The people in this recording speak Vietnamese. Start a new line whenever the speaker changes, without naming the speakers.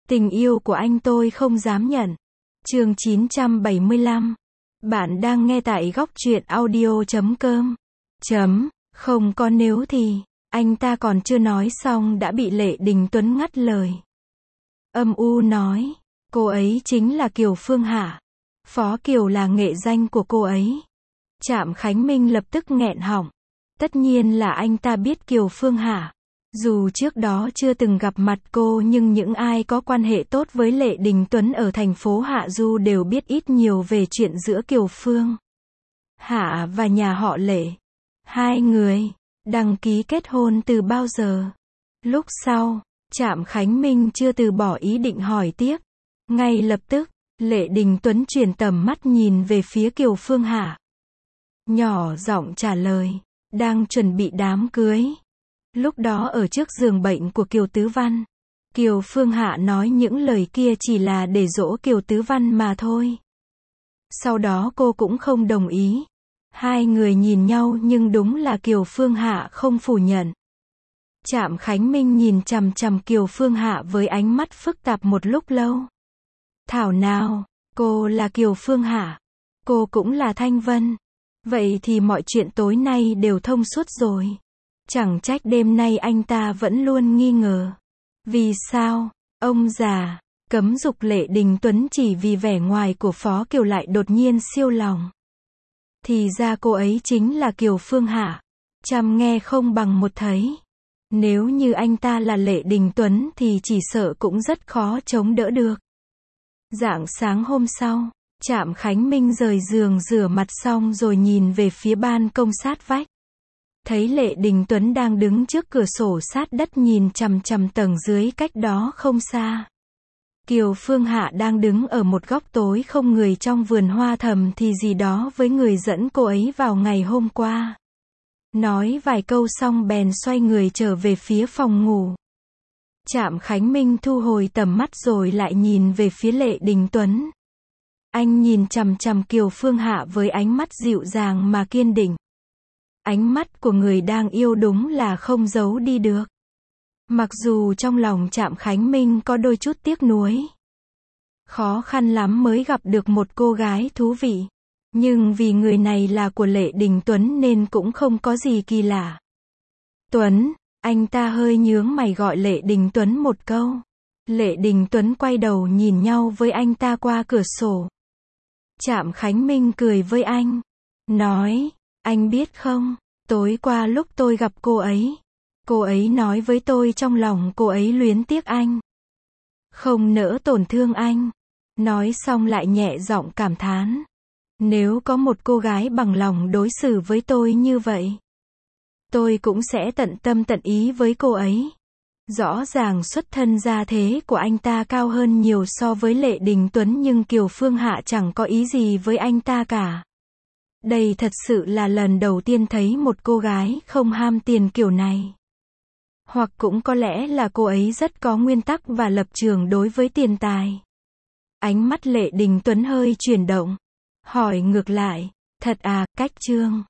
Tình yêu của anh tôi không dám nhận. Chương 975. Bạn đang nghe tại góc truyện audio.com. Không có nếu thì, anh ta còn chưa nói xong đã bị Lệ Đình Tuấn ngắt lời. Âm u nói, cô ấy chính là Kiều Phương Hạ. Phó Kiều là nghệ danh của cô ấy. Trạm Khánh Minh lập tức nghẹn họng. Tất nhiên là anh ta biết Kiều Phương Hạ. Dù trước đó chưa từng gặp mặt cô nhưng những ai có quan hệ tốt với Lệ Đình Tuấn ở thành phố Hạ Du đều biết ít nhiều về chuyện giữa Kiều Phương Hạ và nhà họ Lệ. Hai người đăng ký kết hôn từ bao giờ? Lúc sau, Trạm Khánh Minh chưa từ bỏ ý định hỏi tiếp. Ngay lập tức, Lệ Đình Tuấn chuyển tầm mắt nhìn về phía Kiều Phương Hạ. Nhỏ giọng trả lời, đang chuẩn bị đám cưới. Lúc đó ở trước giường bệnh của Kiều Tứ Văn, Kiều Phương Hạ nói những lời kia chỉ là để dỗ Kiều Tứ Văn mà thôi. Sau đó cô cũng không đồng ý. Hai người nhìn nhau nhưng đúng là Kiều Phương Hạ không phủ nhận. Trạm Khánh Minh nhìn chằm chằm Kiều Phương Hạ với ánh mắt phức tạp một lúc lâu. Thảo nào, cô là Kiều Phương Hạ, cô cũng là Thanh Vân. Vậy thì mọi chuyện tối nay đều thông suốt rồi. Chẳng trách đêm nay anh ta vẫn luôn nghi ngờ. Vì sao, ông già, cấm dục Lệ Đình Tuấn chỉ vì vẻ ngoài của Phó Kiều lại đột nhiên siêu lòng. Thì ra cô ấy chính là Kiều Phương Hạ. Trăm nghe không bằng một thấy. Nếu như anh ta là Lệ Đình Tuấn thì chỉ sợ cũng rất khó chống đỡ được. Rạng sáng hôm sau, Trạm Khánh Minh rời giường rửa mặt xong rồi nhìn về phía ban công sát vách. Thấy Lệ Đình Tuấn đang đứng trước cửa sổ sát đất nhìn chằm chằm tầng dưới cách đó không xa. Kiều Phương Hạ đang đứng ở một góc tối không người trong vườn hoa thầm thì gì đó với người dẫn cô ấy vào ngày hôm qua. Nói vài câu xong bèn xoay người trở về phía phòng ngủ. Trạm Khánh Minh thu hồi tầm mắt rồi lại nhìn về phía Lệ Đình Tuấn. Anh nhìn chằm chằm Kiều Phương Hạ với ánh mắt dịu dàng mà kiên định. Ánh mắt của người đang yêu đúng là không giấu đi được. Mặc dù trong lòng Trạm Khánh Minh có đôi chút tiếc nuối. Khó khăn lắm mới gặp được một cô gái thú vị. Nhưng vì người này là của Lệ Đình Tuấn nên cũng không có gì kỳ lạ. Tuấn, anh ta hơi nhướng mày gọi Lệ Đình Tuấn một câu. Lệ Đình Tuấn quay đầu nhìn nhau với anh ta qua cửa sổ. Trạm Khánh Minh cười với anh. Nói, anh biết không, tối qua lúc tôi gặp cô ấy nói với tôi trong lòng cô ấy luyến tiếc anh. Không nỡ tổn thương anh. Nói xong lại nhẹ giọng cảm thán. Nếu có một cô gái bằng lòng đối xử với tôi như vậy, tôi cũng sẽ tận tâm tận ý với cô ấy. Rõ ràng xuất thân gia thế của anh ta cao hơn nhiều so với Lệ Đình Tuấn nhưng Kiều Phương Hạ chẳng có ý gì với anh ta cả. Đây thật sự là lần đầu tiên thấy một cô gái không ham tiền kiểu này. Hoặc cũng có lẽ là cô ấy rất có nguyên tắc và lập trường đối với tiền tài. Ánh mắt Lệ Đình Tuấn hơi chuyển động. Hỏi ngược lại, thật à, cách Trương